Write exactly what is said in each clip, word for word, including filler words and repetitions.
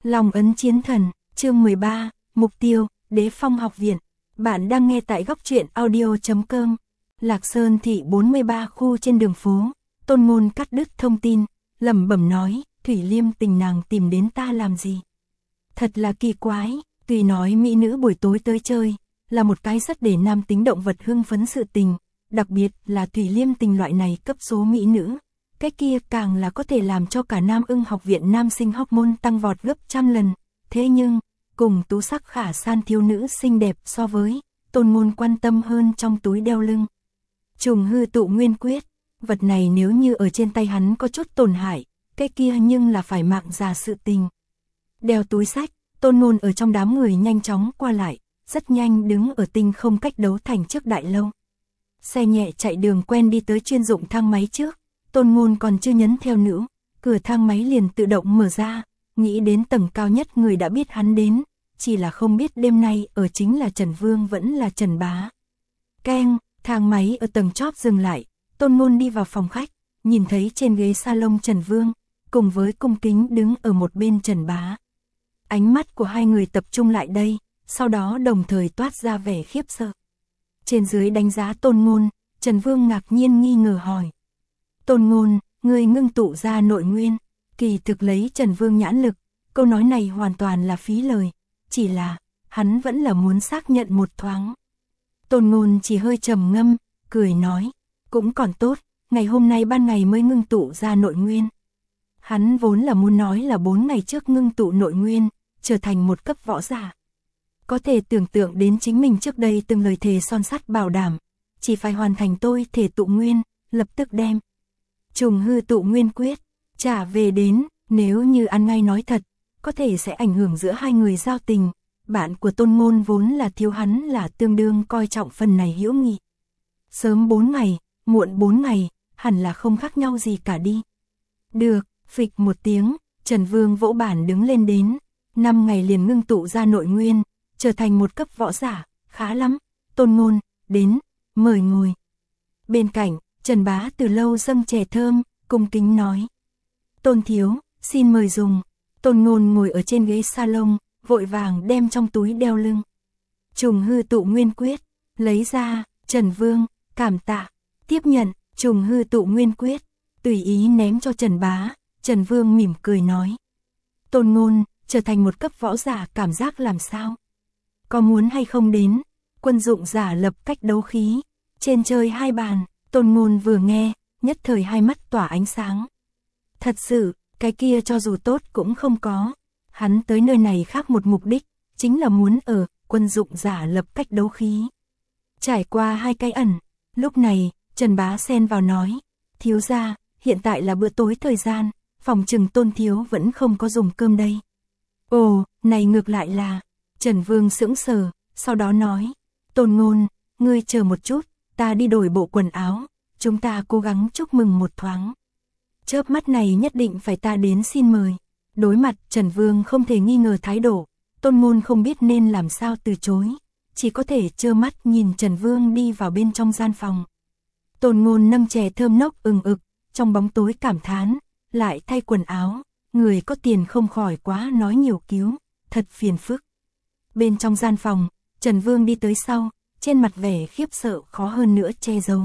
Long ấn chiến thần, chương mười ba, mục tiêu, Đế Phong học viện. Bạn đang nghe tại góc truyện audio chấm com. Lạc Sơn thị bốn mươi ba khu trên đường phố, Tôn Ngôn cắt đứt thông tin, lẩm bẩm nói, Thủy Liêm tình nàng tìm đến ta làm gì? Thật là kỳ quái, tuy nói mỹ nữ buổi tối tới chơi, là một cái rất để nam tính động vật hưng phấn sự tình, đặc biệt là Thủy Liêm tình loại này cấp số mỹ nữ. Cái kia càng là có thể làm cho cả Nam Ưng học viện nam sinh hormone tăng vọt gấp trăm lần. Thế nhưng, cùng tú sắc khả san thiếu nữ xinh đẹp so với, Tôn Ngôn quan tâm hơn trong túi đeo lưng. Trùng hư tụ nguyên quyết, vật này nếu như ở trên tay hắn có chút tổn hại, cái kia nhưng là phải mạng già sự tình. Đeo túi sách, Tôn Ngôn ở trong đám người nhanh chóng qua lại, rất nhanh đứng ở tinh không cách đấu thành trước đại lâu. Xe nhẹ chạy đường quen đi tới chuyên dụng thang máy trước. Tôn Ngôn còn chưa nhấn theo nữa, cửa thang máy liền tự động mở ra, nghĩ đến tầng cao nhất người đã biết hắn đến, chỉ là không biết đêm nay ở chính là Trần Vương vẫn là Trần Bá. Keng, thang máy ở tầng chóp dừng lại, Tôn Ngôn đi vào phòng khách, nhìn thấy trên ghế salon Trần Vương, cùng với cung kính đứng ở một bên Trần Bá. Ánh mắt của hai người tập trung lại đây, sau đó đồng thời toát ra vẻ khiếp sợ. Trên dưới đánh giá Tôn Ngôn, Trần Vương ngạc nhiên nghi ngờ hỏi. Tôn Ngôn, người ngưng tụ ra nội nguyên, kỳ thực lấy Trần Vương nhãn lực, câu nói này hoàn toàn là phí lời, chỉ là, hắn vẫn là muốn xác nhận một thoáng. Tôn Ngôn chỉ hơi trầm ngâm, cười nói, cũng còn tốt, ngày hôm nay ban ngày mới ngưng tụ ra nội nguyên. Hắn vốn là muốn nói là bốn ngày trước ngưng tụ nội nguyên, trở thành một cấp võ giả. Có thể tưởng tượng đến chính mình trước đây từng lời thề son sắt bảo đảm, chỉ phải hoàn thành tôi thể tụ nguyên, lập tức đem trùng hư tụ nguyên quyết trả về đến, nếu như ăn ngay nói thật, có thể sẽ ảnh hưởng giữa hai người giao tình. Bạn của Tôn Ngôn vốn là thiếu hắn là tương đương coi trọng phần này hữu nghị. Sớm bốn ngày, muộn bốn ngày, hẳn là không khác nhau gì cả đi. Được, phịch một tiếng, Trần Vương vỗ bản đứng lên đến, năm ngày liền ngưng tụ ra nội nguyên, trở thành một cấp võ giả, khá lắm. Tôn Ngôn, đến, mời ngồi. Bên cạnh, Trần Bá từ lâu dâng chè thơm, cung kính nói. Tôn thiếu, xin mời dùng. Tôn Ngôn ngồi ở trên ghế salon, vội vàng đem trong túi đeo lưng trùng hư tụ nguyên quyết, lấy ra. Trần Vương, cảm tạ, tiếp nhận, trùng hư tụ nguyên quyết, tùy ý ném cho Trần Bá. Trần Vương mỉm cười nói. Tôn Ngôn, trở thành một cấp võ giả cảm giác làm sao? Có muốn hay không đến? Quân dụng giả lập cách đấu khí, trên chơi hai bàn. Tôn Ngôn vừa nghe, nhất thời hai mắt tỏa ánh sáng. Thật sự, cái kia cho dù tốt cũng không có. Hắn tới nơi này khác một mục đích, chính là muốn ở quân dụng giả lập cách đấu khí. Trải qua hai cái ẩn, lúc này, Trần Bá xen vào nói. Thiếu gia, hiện tại là bữa tối thời gian, phòng trừng Tôn thiếu vẫn không có dùng cơm đây. Ồ, này ngược lại là. Trần Vương sững sờ, sau đó nói. Tôn Ngôn, ngươi chờ một chút. Ta đi đổi bộ quần áo, chúng ta cố gắng chúc mừng một thoáng. Chớp mắt này nhất định phải ta đến xin mời. Đối mặt Trần Vương không thể nghi ngờ thái độ, Tôn Ngôn không biết nên làm sao từ chối, chỉ có thể trơ mắt nhìn Trần Vương đi vào bên trong gian phòng. Tôn Ngôn nâng chè thơm nốc ừng ực, trong bóng tối cảm thán, lại thay quần áo, người có tiền không khỏi quá nói nhiều cứu, thật phiền phức. Bên trong gian phòng, Trần Vương đi tới sau, trên mặt vẻ khiếp sợ khó hơn nữa che giấu.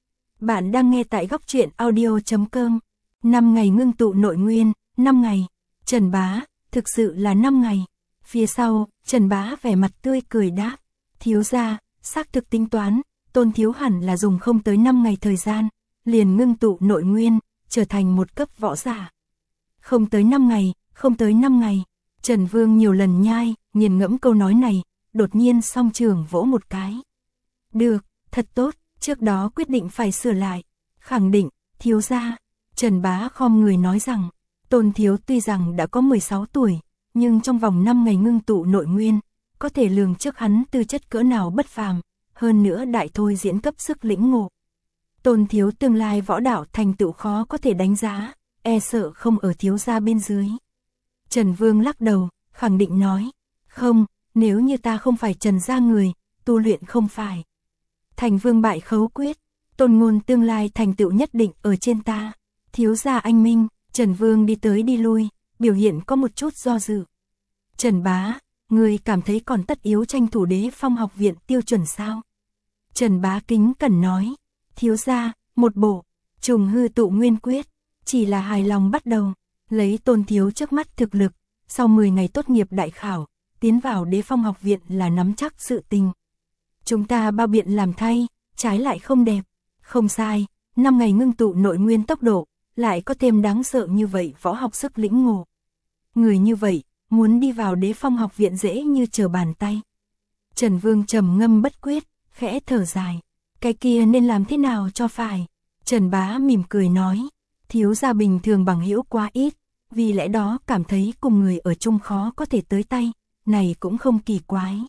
Bạn đang nghe tại góc truyện audio chấm com. năm ngày ngưng tụ nội nguyên, năm ngày. Trần Bá, thực sự là năm ngày. Phía sau, Trần Bá vẻ mặt tươi cười đáp. Thiếu gia, xác thực tính toán, Tôn thiếu hẳn là dùng không tới năm ngày thời gian, liền ngưng tụ nội nguyên, trở thành một cấp võ giả. Không tới năm ngày, không tới năm ngày. Trần Vương nhiều lần nhai, nghiền ngẫm câu nói này, đột nhiên song trường vỗ một cái. Được, thật tốt, trước đó quyết định phải sửa lại. Khẳng định, thiếu gia. Trần Bá khom người nói rằng, Tôn thiếu tuy rằng đã có mười sáu tuổi, nhưng trong vòng năm ngày ngưng tụ nội nguyên, có thể lường trước hắn tư chất cỡ nào bất phàm, hơn nữa đại thôi diễn cấp sức lĩnh ngộ. Tôn thiếu tương lai võ đạo thành tựu khó có thể đánh giá, e sợ không ở thiếu gia bên dưới. Trần Vương lắc đầu, khẳng định nói, không, nếu như ta không phải Trần gia người, tu luyện không phải thành vương bại khấu quyết, Tôn Ngôn tương lai thành tựu nhất định ở trên ta. Thiếu gia anh minh. Trần Vương đi tới đi lui, biểu hiện có một chút do dự. Trần Bá, người cảm thấy còn tất yếu tranh thủ Đế Phong học viện tiêu chuẩn sao? Trần Bá kính cẩn nói, thiếu gia, một bộ, trùng hư tụ nguyên quyết, chỉ là hài lòng bắt đầu, lấy Tôn thiếu trước mắt thực lực, sau mười ngày tốt nghiệp đại khảo, tiến vào Đế Phong học viện là nắm chắc sự tình. Chúng ta bao biện làm thay, trái lại không đẹp, không sai, năm ngày ngưng tụ nội nguyên tốc độ, lại có thêm đáng sợ như vậy võ học sức lĩnh ngộ. Người như vậy, muốn đi vào Đế Phong học viện dễ như trở bàn tay. Trần Vương trầm ngâm bất quyết, khẽ thở dài, cái kia nên làm thế nào cho phải? Trần Bá mỉm cười nói, thiếu gia bình thường bằng hữu quá ít, vì lẽ đó cảm thấy cùng người ở chung khó có thể tới tay, này cũng không kỳ quái.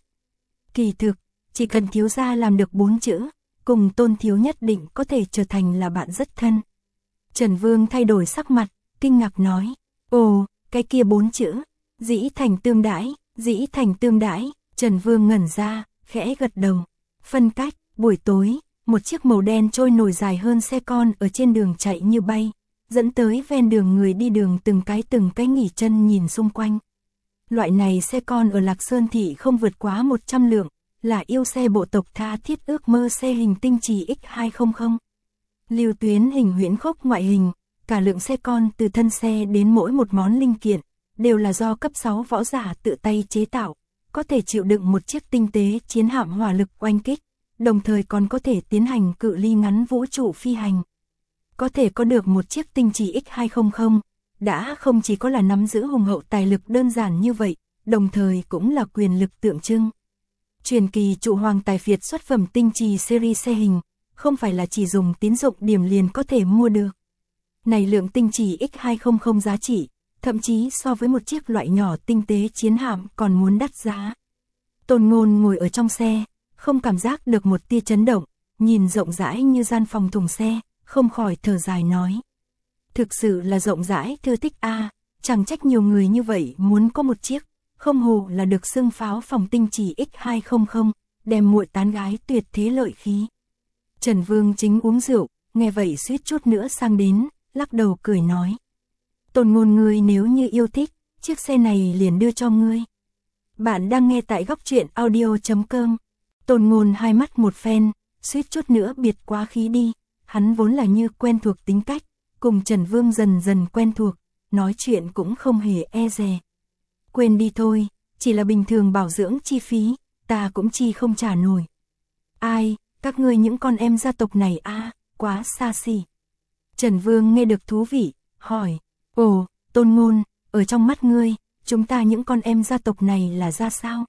Kỳ thực, chỉ cần thiếu gia làm được bốn chữ, cùng Tôn thiếu nhất định có thể trở thành là bạn rất thân. Trần Vương thay đổi sắc mặt, kinh ngạc nói, ồ, cái kia bốn chữ, dĩ thành tương đãi, dĩ thành tương đãi. Trần Vương ngẩn ra, khẽ gật đầu. Phân cách, buổi tối, một chiếc màu đen trôi nổi dài hơn xe con ở trên đường chạy như bay, dẫn tới ven đường người đi đường từng cái từng cái nghỉ chân nhìn xung quanh. Loại này xe con ở Lạc Sơn Thị không vượt quá một trăm lượng, là yêu xe bộ tộc tha thiết ước mơ xe hình tinh trì X hai trăm. Lưu tuyến hình huyễn khốc ngoại hình, cả lượng xe con từ thân xe đến mỗi một món linh kiện, đều là do cấp sáu võ giả tự tay chế tạo, có thể chịu đựng một chiếc tinh tế chiến hạm hỏa lực oanh kích, đồng thời còn có thể tiến hành cự ly ngắn vũ trụ phi hành. Có thể có được một chiếc tinh trì X hai trăm, đã không chỉ có là nắm giữ hùng hậu tài lực đơn giản như vậy, đồng thời cũng là quyền lực tượng trưng. Truyền kỳ trụ hoàng tài phiệt xuất phẩm tinh trì series xe hình, không phải là chỉ dùng tín dụng điểm liền có thể mua được. Này lượng tinh trì X hai trăm giá trị, thậm chí so với một chiếc loại nhỏ tinh tế chiến hạm còn muốn đắt giá. Tôn Ngôn ngồi ở trong xe, không cảm giác được một tia chấn động, nhìn rộng rãi như gian phòng thùng xe, không khỏi thở dài nói. Thực sự là rộng rãi thưa thích a, à, chẳng trách nhiều người như vậy muốn có một chiếc, không hồ là được xưng pháo phòng tinh trì X hai trăm, đem muội tán gái tuyệt thế lợi khí. Trần Vương chính uống rượu, nghe vậy suýt chút nữa sang đến, lắc đầu cười nói. Tôn Ngôn ngươi nếu như yêu thích, chiếc xe này liền đưa cho ngươi. Bạn đang nghe tại góc truyện audio chấm com. Tôn Ngôn hai mắt một phen, suýt chút nữa biệt quá khí đi, hắn vốn là như quen thuộc tính cách, cùng Trần Vương dần dần quen thuộc, nói chuyện cũng không hề e dè. Quên đi thôi, chỉ là bình thường bảo dưỡng chi phí, ta cũng chi không trả nổi. Ai, các ngươi những con em gia tộc này a, à, quá xa xỉ. Trần Vương nghe được thú vị, hỏi, ồ, Tôn Ngôn, ở trong mắt ngươi, chúng ta những con em gia tộc này là ra sao?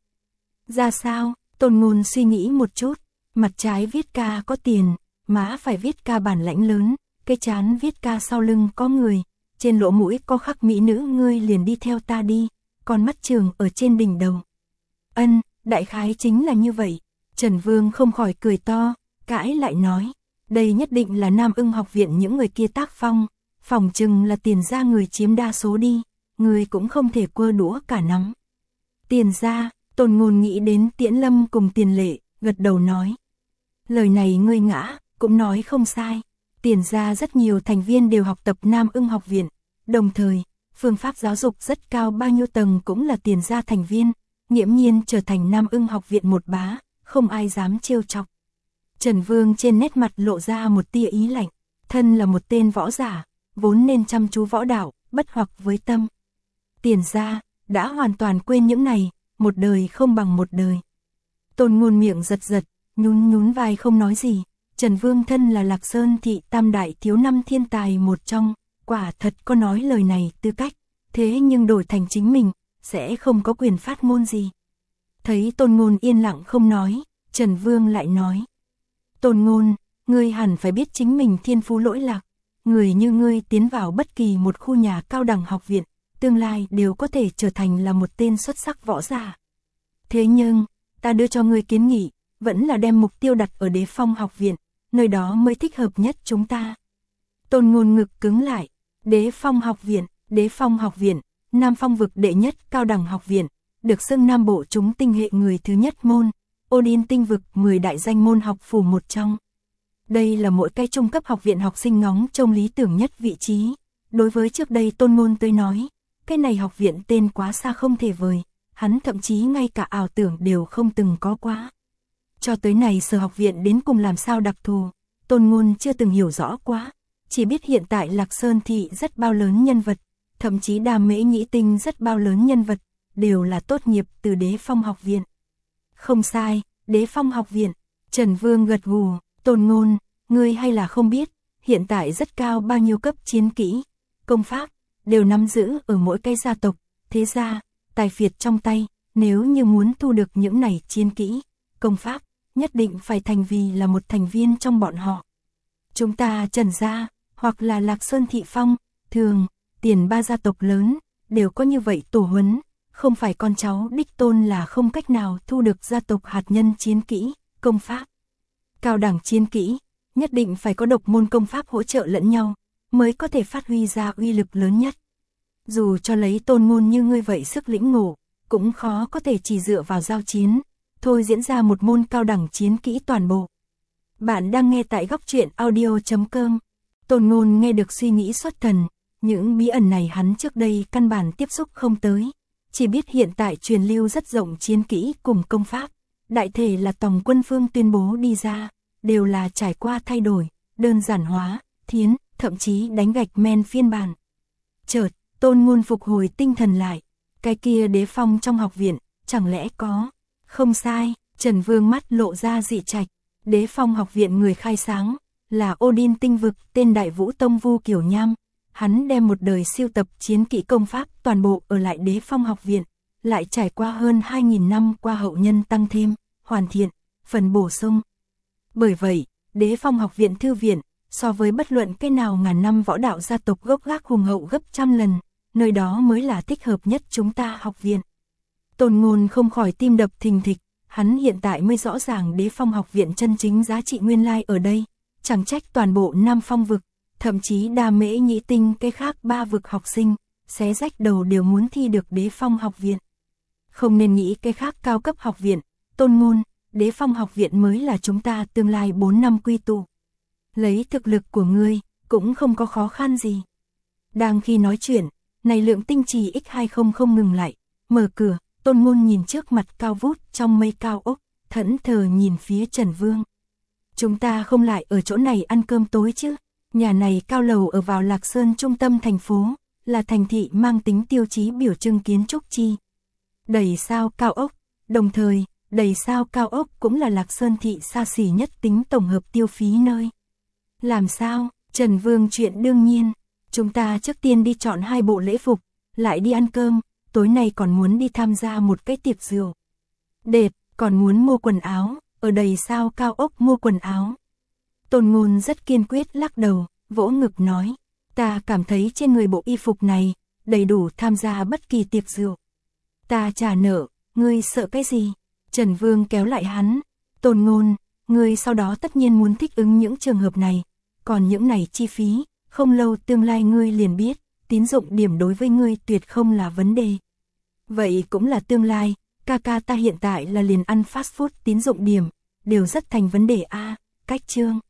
Ra sao? Tôn Ngôn suy nghĩ một chút, mặt trái viết ca có tiền, má phải viết ca bản lãnh lớn, cái chán viết ca sau lưng có người, trên lỗ mũi có khắc mỹ nữ, ngươi liền đi theo ta đi, còn mắt trường ở trên đỉnh đầu. Ân, đại khái chính là như vậy. Trần Vương không khỏi cười to, cãi lại nói, đây nhất định là Nam Ưng học viện những người kia tác phong, phỏng chừng là tiền gia người chiếm đa số đi, người cũng không thể quơ đũa cả nắm. Tiền gia, Tôn Ngôn nghĩ đến Tiễn Lâm cùng Tiền Lệ, gật đầu nói. Lời này ngươi ngã, cũng nói không sai. Tiền gia rất nhiều thành viên đều học tập Nam Ưng học viện, đồng thời, phương pháp giáo dục rất cao, bao nhiêu tầng cũng là tiền gia thành viên, nghiễm nhiên trở thành Nam Ưng học viện một bá, không ai dám trêu chọc. Trần Vương trên nét mặt lộ ra một tia ý lạnh, thân là một tên võ giả, vốn nên chăm chú võ đạo, bất hoặc với tâm. Tiền gia đã hoàn toàn quên những này, một đời không bằng một đời. Tôn Ngôn miệng giật giật, nhún nhún vai không nói gì. Trần Vương thân là Lạc Sơn Thị tam đại thiếu năm thiên tài một trong, quả thật có nói lời này tư cách, thế nhưng đổi thành chính mình, sẽ không có quyền phát ngôn gì. Thấy Tôn Ngôn yên lặng không nói, Trần Vương lại nói. Tôn Ngôn, ngươi hẳn phải biết chính mình thiên phú lỗi lạc, người như ngươi tiến vào bất kỳ một khu nhà cao đẳng học viện, tương lai đều có thể trở thành là một tên xuất sắc võ giả. Thế nhưng, ta đưa cho ngươi kiến nghị, vẫn là đem mục tiêu đặt ở Đế Phong học viện, nơi đó mới thích hợp nhất chúng ta. Tôn Ngôn ngực cứng lại, Đế Phong học viện, Đế Phong học viện, Nam Phong vực đệ nhất cao đẳng học viện, được xưng Nam Bộ chúng tinh hệ người thứ nhất môn, Odin tinh vực mười đại danh môn học phủ một trong. Đây là mỗi cái trung cấp học viện học sinh ngóng trông lý tưởng nhất vị trí. Đối với trước đây Tôn Ngôn tới nói, cái này học viện tên quá xa không thể vời, hắn thậm chí ngay cả ảo tưởng đều không từng có quá. Cho tới này Sở học viện đến cùng làm sao đặc thù, Tôn Ngôn chưa từng hiểu rõ quá, chỉ biết hiện tại Lạc Sơn thị rất bao lớn nhân vật, thậm chí Đàm Mễ Nhĩ Tinh rất bao lớn nhân vật, đều là tốt nghiệp từ Đế Phong học viện. Không sai, Đế Phong học viện. Trần Vương gật gù, Tôn Ngôn, ngươi hay là không biết, hiện tại rất cao bao nhiêu cấp chiến kỹ, công pháp, đều nắm giữ ở mỗi cái gia tộc, thế gia, tài phiệt trong tay, nếu như muốn thu được những này chiến kỹ, công pháp, nhất định phải thành vì là một thành viên trong bọn họ. Chúng ta Trần gia, hoặc là Lạc Sơn thị Phong, Thường, Tiền ba gia tộc lớn, đều có như vậy tổ huấn, không phải con cháu đích tôn là không cách nào thu được gia tộc hạt nhân chiến kỹ, công pháp. Cao đẳng chiến kỹ, nhất định phải có độc môn công pháp hỗ trợ lẫn nhau, mới có thể phát huy ra uy lực lớn nhất. Dù cho lấy Tôn Ngôn như ngươi vậy sức lĩnh ngộ, cũng khó có thể chỉ dựa vào giao chiến, thôi diễn ra một môn cao đẳng chiến kỹ toàn bộ. Bạn đang nghe tại góc truyện audio chấm com. Tôn Ngôn nghe được suy nghĩ xuất thần, những bí ẩn này hắn trước đây căn bản tiếp xúc không tới, chỉ biết hiện tại truyền lưu rất rộng chiến kỹ cùng công pháp, đại thể là Tòng Quân Phương tuyên bố đi ra, đều là trải qua thay đổi, đơn giản hóa, thiến, thậm chí đánh gạch men phiên bản. Chợt, Tôn Ngôn phục hồi tinh thần lại, cái kia Đế Phong trong học viện, chẳng lẽ có? Không sai, Trần Vương mắt lộ ra dị trạch, Đế Phong học viện người khai sáng, là Odin tinh vực tên Đại Vũ Tông Vu Kiểu Nham. Hắn đem một đời siêu tập chiến kỹ công pháp toàn bộ ở lại Đế Phong học viện, lại trải qua hơn hai nghìn năm qua hậu nhân tăng thêm, hoàn thiện, phần bổ sung. Bởi vậy, Đế Phong học viện thư viện, so với bất luận cái nào ngàn năm võ đạo gia tộc gốc gác hùng hậu gấp trăm lần, nơi đó mới là thích hợp nhất chúng ta học viện. Tôn Ngôn không khỏi tim đập thình thịch, hắn hiện tại mới rõ ràng Đế Phong học viện chân chính giá trị nguyên lai ở đây, chẳng trách toàn bộ Nam Phong vực, thậm chí Đàm Mễ Nhĩ Tinh cái khác ba vực học sinh, xé rách đầu đều muốn thi được Đế Phong học viện. Không nên nghĩ cái khác cao cấp học viện, Tôn Ngôn, Đế Phong học viện mới là chúng ta tương lai bốn năm quy tụ. Lấy thực lực của ngươi, cũng không có khó khăn gì. Đang khi nói chuyện, này lượng tinh trì ích hai không không ngừng lại, mở cửa, Tôn Ngôn nhìn trước mặt cao vút trong mây cao ốc, thẫn thờ nhìn phía Trần Vương. Chúng ta không lại ở chỗ này ăn cơm tối chứ? Nhà này cao lầu ở vào Lạc Sơn trung tâm thành phố, là thành thị mang tính tiêu chí biểu trưng kiến trúc chi. Đầy sao cao ốc, đồng thời, đầy sao cao ốc cũng là Lạc Sơn thị xa xỉ nhất tính tổng hợp tiêu phí nơi. Làm sao, Trần Vương chuyện đương nhiên, chúng ta trước tiên đi chọn hai bộ lễ phục, lại đi ăn cơm, tối nay còn muốn đi tham gia một cái tiệc rượu. Đẹp, còn muốn mua quần áo, ở đầy sao cao ốc mua quần áo. Tôn Ngôn rất kiên quyết lắc đầu, vỗ ngực nói, ta cảm thấy trên người bộ y phục này, đầy đủ tham gia bất kỳ tiệc rượu. Ta trả nợ, ngươi sợ cái gì? Trần Vương kéo lại hắn, Tôn Ngôn, ngươi sau đó tất nhiên muốn thích ứng những trường hợp này, còn những này chi phí, không lâu tương lai ngươi liền biết, tín dụng điểm đối với ngươi tuyệt không là vấn đề. Vậy cũng là tương lai, ca ca ta hiện tại là liền ăn fast food tín dụng điểm, đều rất thành vấn đề a. Cách chương